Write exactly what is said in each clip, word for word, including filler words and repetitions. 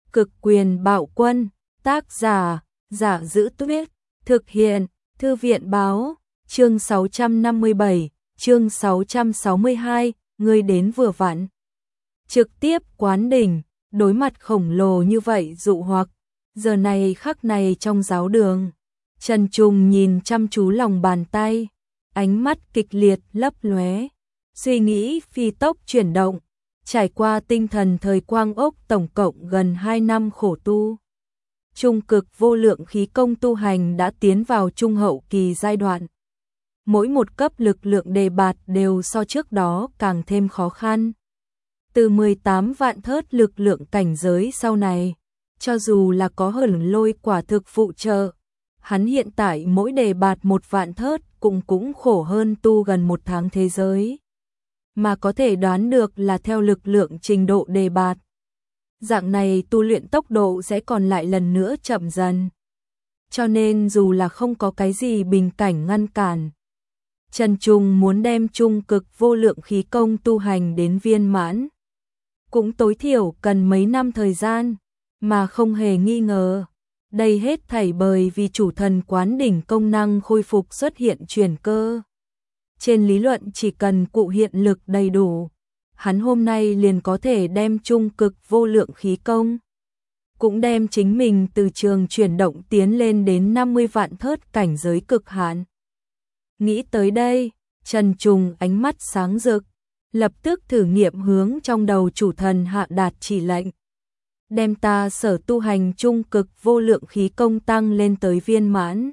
Cực quyền bạo quân, tác giả, Giả Giữ Tuyết, thực hiện, Thư viện báo, chương sáu trăm năm mươi bảy, chương sáu trăm sáu mươi hai, người đến vừa vặn. Trực tiếp quán đỉnh, đối mặt khổng lồ như vậy dụ hoặc, giờ này khắc này trong giáo đường. Trần Trùng nhìn chăm chú lòng bàn tay, ánh mắt kịch liệt lấp lóe, suy nghĩ phi tốc chuyển động. Trải qua tinh thần thời quang ốc tổng cộng gần hai năm khổ tu, trung cực vô lượng khí công tu hành đã tiến vào trung hậu kỳ giai đoạn. Mỗi một cấp lực lượng đề bạt đều so trước đó càng thêm khó khăn. Từ mười tám vạn thớt lực lượng cảnh giới sau này, cho dù là có hởn lôi quả thực phụ trợ, hắn hiện tại mỗi đề bạt một vạn thớt cũng cũng khổ hơn tu gần một tháng thế giới. Mà có thể đoán được là theo lực lượng trình độ đề bạt, dạng này tu luyện tốc độ sẽ còn lại lần nữa chậm dần. Cho nên dù là không có cái gì bình cảnh ngăn cản, Trần Trùng muốn đem trung cực vô lượng khí công tu hành đến viên mãn, cũng tối thiểu cần mấy năm thời gian, mà không hề nghi ngờ. Đây hết thảy bởi vì chủ thần quán đỉnh công năng khôi phục xuất hiện chuyển cơ. Trên lý luận chỉ cần cụ hiện lực đầy đủ, hắn hôm nay liền có thể đem trung cực vô lượng khí công, cũng đem chính mình từ trường chuyển động tiến lên đến năm mươi vạn thớt cảnh giới cực hạn. Nghĩ tới đây, Trần Trùng ánh mắt sáng rực, lập tức thử nghiệm hướng trong đầu chủ thần hạ đạt chỉ lệnh. Đem ta sở tu hành trung cực vô lượng khí công tăng lên tới viên mãn.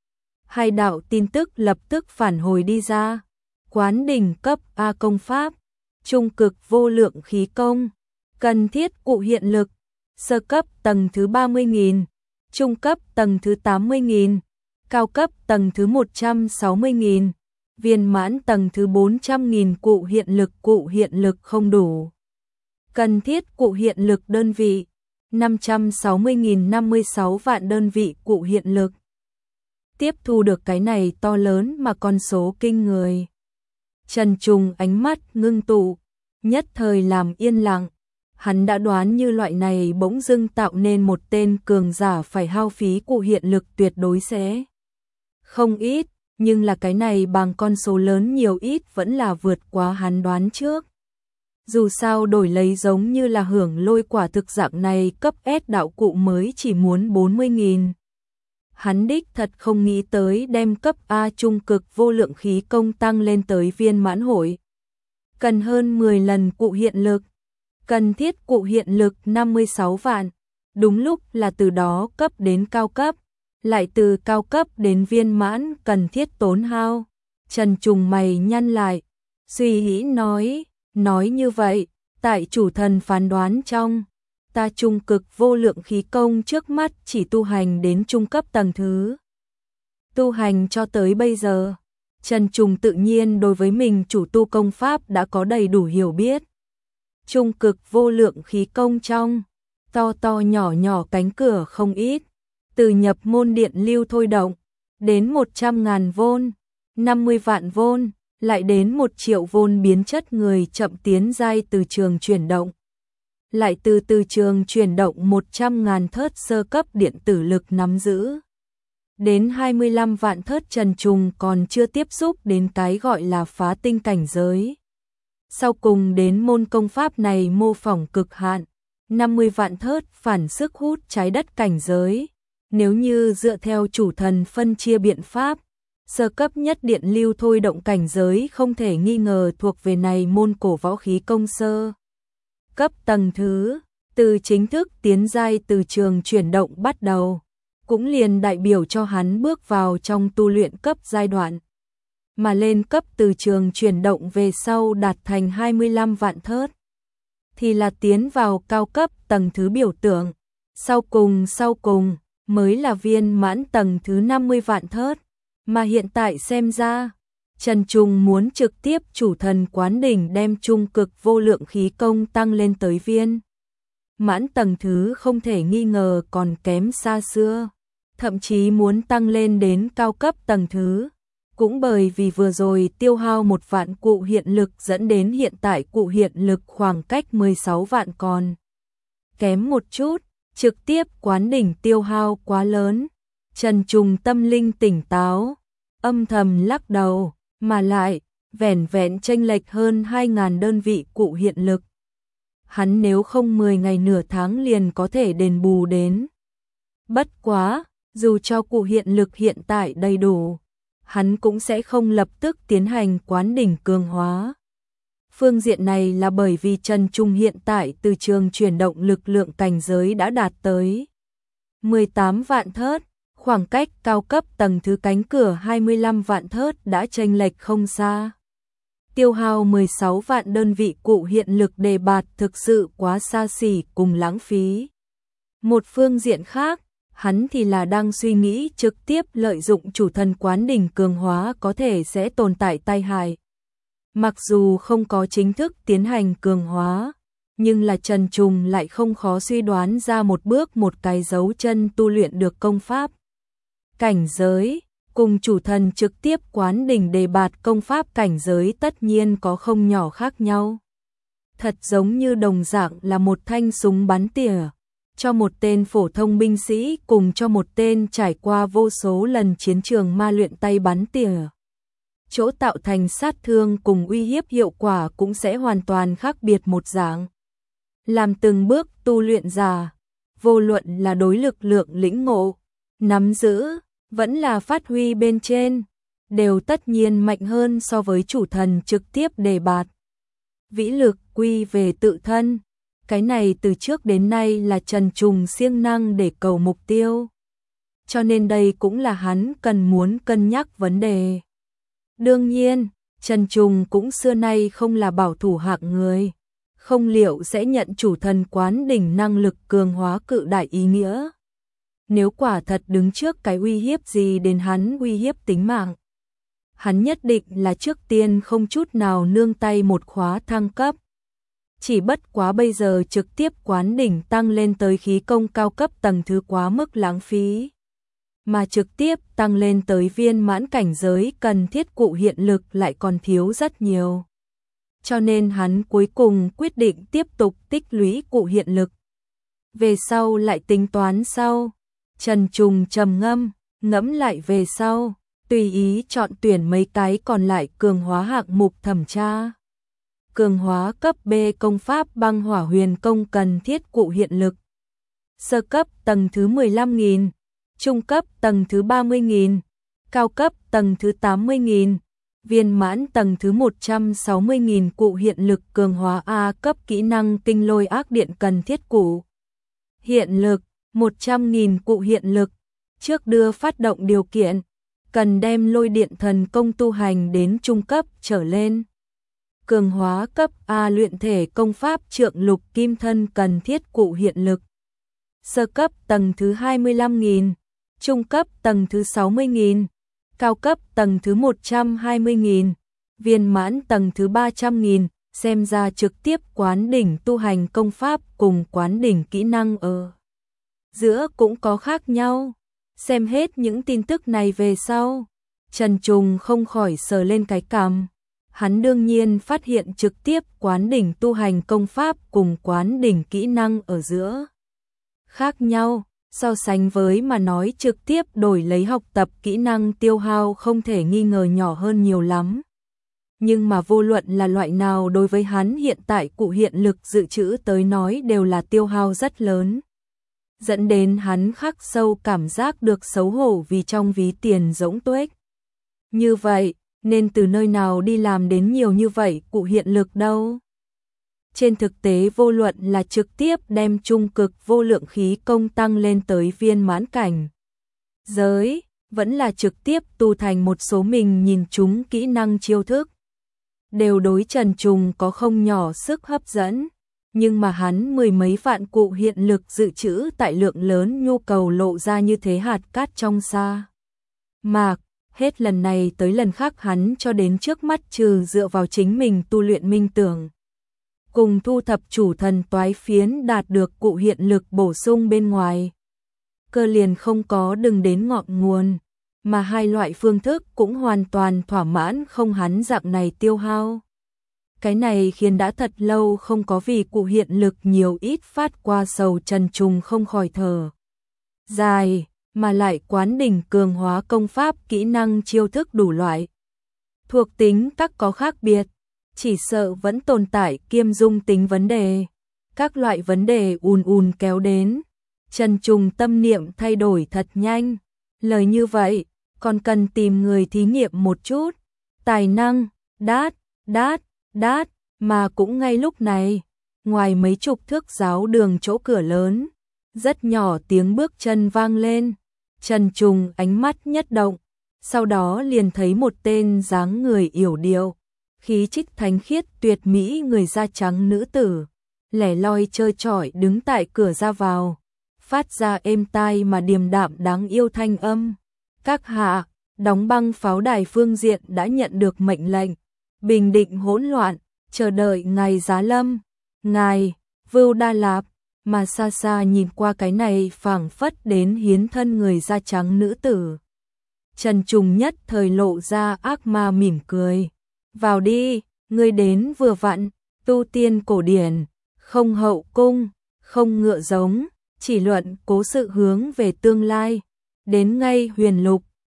Hai đạo tin tức lập tức phản hồi đi ra. Quán đỉnh cấp A công pháp, trung cực vô lượng khí công, cần thiết cụ hiện lực, sơ cấp tầng thứ ba mươi nghìn, trung cấp tầng thứ tám mươi nghìn, cao cấp tầng thứ một trăm sáu mươi nghìn, viên mãn tầng thứ bốn trăm nghìn cụ hiện lực cụ hiện lực không đủ. Cần thiết cụ hiện lực đơn vị, năm trăm sáu mươi nghìn năm mươi sáu vạn đơn vị cụ hiện lực. Tiếp thu được cái này to lớn mà con số kinh người. Trần Trùng ánh mắt ngưng tụ, nhất thời làm yên lặng. Hắn đã đoán như loại này bỗng dưng tạo nên một tên cường giả phải hao phí cụ hiện lực tuyệt đối sẽ không ít, nhưng là cái này bằng con số lớn nhiều ít vẫn là vượt quá hắn đoán trước. Dù sao đổi lấy giống như là hưởng lôi quả thực dạng này cấp S đạo cụ mới chỉ muốn bốn mươi nghìn. Hắn đích thật không nghĩ tới đem cấp A trung cực vô lượng khí công tăng lên tới viên mãn hội. Cần hơn mười lần cụ hiện lực. Cần thiết cụ hiện lực năm mươi sáu vạn. Đúng lúc là từ đó cấp đến cao cấp. Lại từ cao cấp đến viên mãn cần thiết tốn hao. Trần Trùng mày nhăn lại. Suy nghĩ nói. Nói như vậy, tại chủ thần phán đoán trong, ta trung cực vô lượng khí công trước mắt chỉ tu hành đến trung cấp tầng thứ. Tu hành cho tới bây giờ, Trần Trùng tự nhiên đối với mình chủ tu công pháp đã có đầy đủ hiểu biết. Trung cực vô lượng khí công trong, to to nhỏ nhỏ cánh cửa không ít, từ nhập môn điện lưu thôi động, đến một trăm ngàn vôn, năm mươi vạn vôn, lại đến một triệu vôn biến chất người chậm tiến giai từ trường chuyển động. Lại từ từ trường chuyển động một trăm ngàn thớt sơ cấp điện tử lực nắm giữ. Đến hai mươi lăm vạn thớt Trần Trùng còn chưa tiếp xúc đến cái gọi là phá tinh cảnh giới. Sau cùng đến môn công pháp này mô phỏng cực hạn, năm mươi vạn thớt phản sức hút trái đất cảnh giới. Nếu như dựa theo chủ thần phân chia biện pháp, sơ cấp nhất điện lưu thôi động cảnh giới không thể nghi ngờ thuộc về này môn cổ võ khí công sơ. Cấp tầng thứ, từ chính thức tiến giai từ trường chuyển động bắt đầu, cũng liền đại biểu cho hắn bước vào trong tu luyện cấp giai đoạn. Mà lên cấp từ trường chuyển động về sau đạt thành hai mươi lăm vạn thớt, thì là tiến vào cao cấp tầng thứ biểu tượng. Sau cùng sau cùng mới là viên mãn tầng thứ năm mươi vạn thớt. Mà hiện tại xem ra, Trần Trùng muốn trực tiếp chủ thần quán đỉnh đem trung cực vô lượng khí công tăng lên tới viên mãn tầng thứ không thể nghi ngờ còn kém xa xưa, thậm chí muốn tăng lên đến cao cấp tầng thứ, cũng bởi vì vừa rồi tiêu hao một vạn cụ hiện lực dẫn đến hiện tại cụ hiện lực khoảng cách mười sáu vạn còn kém một chút, Trực tiếp quán đỉnh tiêu hao quá lớn. Trần Trùng tâm linh tỉnh táo, âm thầm lắc đầu, mà lại, vẻn vẹn chênh lệch hơn hai nghìn đơn vị cụ hiện lực. Hắn nếu không mười ngày nửa tháng liền có thể đền bù đến. Bất quá, dù cho cụ hiện lực hiện tại đầy đủ, hắn cũng sẽ không lập tức tiến hành quán đỉnh cường hóa. Phương diện này là bởi vì Trần Trung hiện tại từ trường chuyển động lực lượng cảnh giới đã đạt tới mười tám vạn thớt, khoảng cách cao cấp tầng thứ cánh cửa hai mươi lăm vạn thớt đã chênh lệch không xa. Tiêu hao mười sáu vạn đơn vị cụ hiện lực đề bạt thực sự quá xa xỉ cùng lãng phí. Một phương diện khác, hắn thì là đang suy nghĩ trực tiếp lợi dụng chủ thần quán đỉnh cường hóa có thể sẽ tồn tại tai hại. Mặc dù không có chính thức tiến hành cường hóa, nhưng là Trần Trùng lại không khó suy đoán ra một bước một cái dấu chân tu luyện được công pháp. Cảnh giới, cùng chủ thần trực tiếp quán đỉnh đề bạt công pháp cảnh giới tất nhiên có không nhỏ khác nhau. Thật giống như đồng dạng là một thanh súng bắn tỉa, cho một tên phổ thông binh sĩ cùng cho một tên trải qua vô số lần chiến trường ma luyện tay bắn tỉa. Chỗ tạo thành sát thương cùng uy hiếp hiệu quả cũng sẽ hoàn toàn khác biệt một dạng. Làm từng bước tu luyện giả, vô luận là đối lực lượng lĩnh ngộ, nắm giữ, vẫn là phát huy bên trên, đều tất nhiên mạnh hơn so với chủ thần trực tiếp đề bạt. Vĩ lực quy về tự thân, cái này từ trước đến nay là Trần Trùng siêng năng để cầu mục tiêu. Cho nên đây cũng là hắn cần muốn cân nhắc vấn đề. Đương nhiên, Trần Trùng cũng xưa nay không là bảo thủ hạng người, không liệu sẽ nhận chủ thần quán đỉnh năng lực cường hóa cự đại ý nghĩa. Nếu quả thật đứng trước cái uy hiếp gì đến hắn uy hiếp tính mạng, hắn nhất định là trước tiên không chút nào nương tay một khóa thăng cấp. Chỉ bất quá bây giờ trực tiếp quán đỉnh tăng lên tới khí công cao cấp tầng thứ quá mức lãng phí. Mà trực tiếp tăng lên tới viên mãn cảnh giới cần thiết cụ hiện lực lại còn thiếu rất nhiều. Cho nên hắn cuối cùng quyết định tiếp tục tích lũy cụ hiện lực. Về sau lại tính toán sau. Trần Trùng trầm ngâm, ngẫm lại về sau, tùy ý chọn tuyển mấy cái còn lại cường hóa hạng mục thẩm tra. Cường hóa cấp B công pháp băng hỏa huyền công cần thiết cụ hiện lực. Sơ cấp tầng thứ mười lăm nghìn, trung cấp tầng thứ ba mươi nghìn, cao cấp tầng thứ tám mươi nghìn, viên mãn tầng thứ một trăm sáu mươi nghìn cụ hiện lực cường hóa A cấp kỹ năng kinh lôi ác điện cần thiết cụ hiện lực, một trăm nghìn cụ hiện lực. Trước đưa phát động điều kiện, cần đem lôi điện thần công tu hành đến trung cấp trở lên. Cường hóa cấp A luyện thể công pháp trượng lục kim thân cần thiết cụ hiện lực. Sơ cấp tầng thứ hai mươi lăm nghìn, trung cấp tầng thứ sáu mươi nghìn, cao cấp tầng thứ một trăm hai mươi nghìn, viên mãn tầng thứ ba trăm nghìn, xem ra trực tiếp quán đỉnh tu hành công pháp cùng quán đỉnh kỹ năng ở giữa cũng có khác nhau. Xem hết những tin tức này về sau, Trần Trùng không khỏi sờ lên cái cằm. Hắn đương nhiên phát hiện trực tiếp quán đỉnh tu hành công pháp cùng quán đỉnh kỹ năng ở giữa khác nhau, so sánh với mà nói trực tiếp đổi lấy học tập kỹ năng tiêu hao không thể nghi ngờ nhỏ hơn nhiều lắm. Nhưng mà vô luận là loại nào đối với hắn hiện tại cụ hiện lực dự trữ tới nói đều là tiêu hao rất lớn. Dẫn đến hắn khắc sâu cảm giác được xấu hổ vì trong ví tiền rỗng tuếch. Như vậy, nên từ nơi nào đi làm đến nhiều như vậy cụ hiện lực đâu? Trên thực tế vô luận là trực tiếp đem trung cực vô lượng khí công tăng lên tới viên mãn cảnh giới, vẫn là trực tiếp tu thành một số mình nhìn chúng kỹ năng chiêu thức, đều đối Trần Trùng có không nhỏ sức hấp dẫn. Nhưng mà hắn mười mấy vạn cụ hiện lực dự trữ tại lượng lớn nhu cầu lộ ra như thế hạt cát trong sa mạc. Hết lần này tới lần khác hắn cho đến trước mắt trừ dựa vào chính mình tu luyện minh tưởng, cùng thu thập chủ thần toái phiến đạt được cụ hiện lực bổ sung bên ngoài, cơ liền không có đừng đến ngọn nguồn, mà hai loại phương thức cũng hoàn toàn thỏa mãn không hắn dạng này tiêu hao. Cái này khiến đã thật lâu không có vì cụ hiện lực nhiều ít phát qua sầu Trần Trùng không khỏi thở dài, mà lại quán đỉnh cường hóa công pháp kỹ năng chiêu thức đủ loại. Thuộc tính các có khác biệt, chỉ sợ vẫn tồn tại kiêm dung tính vấn đề. Các loại vấn đề ùn ùn kéo đến. Trần Trùng tâm niệm thay đổi thật nhanh. Lời như vậy, còn cần tìm người thí nghiệm một chút. Tài năng, đát, đát, đát, mà cũng ngay lúc này, ngoài mấy chục thước giáo đường chỗ cửa lớn, rất nhỏ tiếng bước chân vang lên. Trần Trùng ánh mắt nhất động, sau đó liền thấy một tên dáng người yểu điệu, khí chất thánh khiết tuyệt mỹ người da trắng nữ tử, lẻ loi trơ trọi đứng tại cửa ra vào, phát ra êm tai mà điềm đạm đáng yêu thanh âm. Các hạ, đóng băng pháo đài phương diện đã nhận được mệnh lệnh, bình định hỗn loạn, chờ đợi ngài giá lâm. Ngài, Vưu Đa Lạp, mà xa xa nhìn qua cái này phảng phất đến hiến thân người da trắng nữ tử. Trần Trùng nhất thời lộ ra ác ma mỉm cười. Vào đi, ngươi đến vừa vặn, tu tiên cổ điển, không hậu cung, không ngựa giống, chỉ luận cố sự hướng về tương lai. Đến ngay huyền lục,